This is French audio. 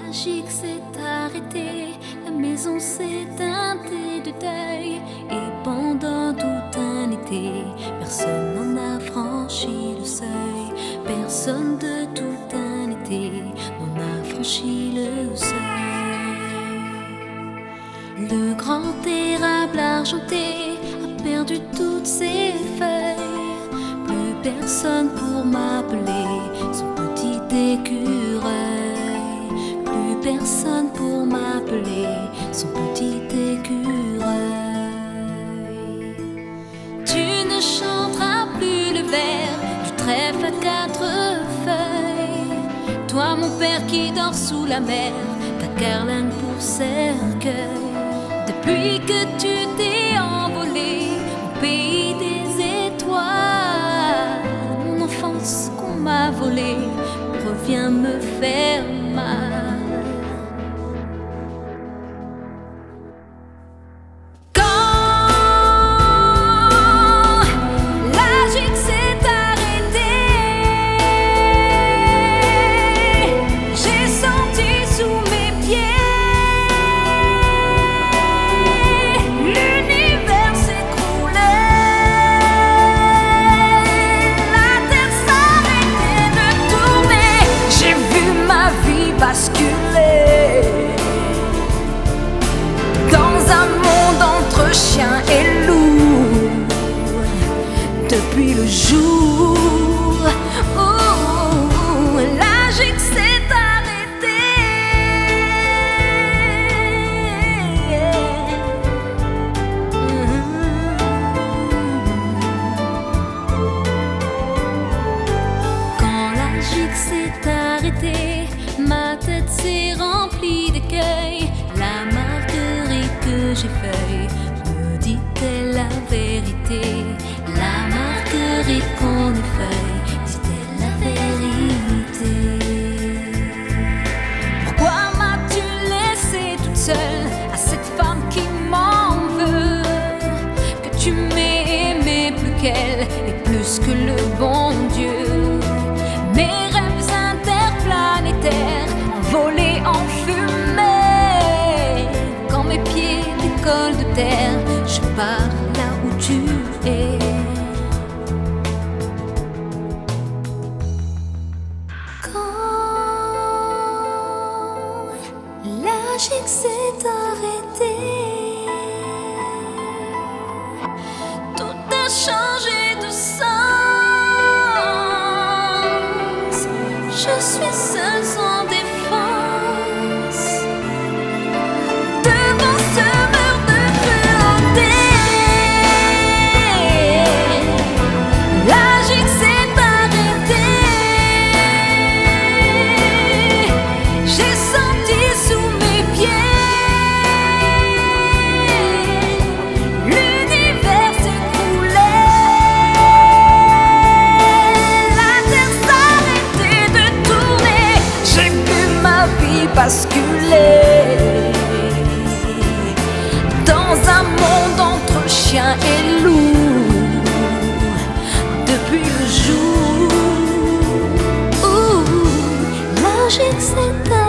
magique s'est arrêté, la maison s'est teintée de deuil. Et pendant tout un été, personne n'en a franchi le seuil. Personne de tout un été n'en a franchi le seuil. Le grand érable argenté a perdu toutes ses feuilles. Plus personne pour m'appeler son petit écureuil. Plus personne pour m'appeler son petit écureuil. Tu ne chanteras plus le vers du trèfle à 4 feuilles. Toi mon père qui dort sous la mer, ta carlingue pour cercueil. Depuis que tu t'es envolé au pays des étoiles, mon enfance qu'on m'a volée revient me faire mal. Chien et loup, depuis le jour où la gigue s'est arrêtée. Quand la gigue s'est arrêtée, ma tête s'est remplie d'écueils. La marguerite que j'ai feuille dit-elle la vérité? La marguerite qu'on effeuille, dit-elle la vérité? Pourquoi m'as-tu laissée toute seule à cette femme qui m'en veut? Que tu m'aies aimé plus qu'elle et plus que le bon Dieu. Mes rêves interplanétaires envolés en fumée. Quand mes pieds décollent de terre, je pars là où tu es. Quand la gigue s'est arrêtée, tout a changé de sens. Je suis seule sans défense devant ce mur de cruauté. La gigue s'est arrêtée. J'ai senti sous mes pieds l'univers s'écrouler. La terre s'arrêtait de tourner. J'ai vu ma vie basculer dans un monde entre chien et loup. Depuis le jour où la gigue s'est arrêtée.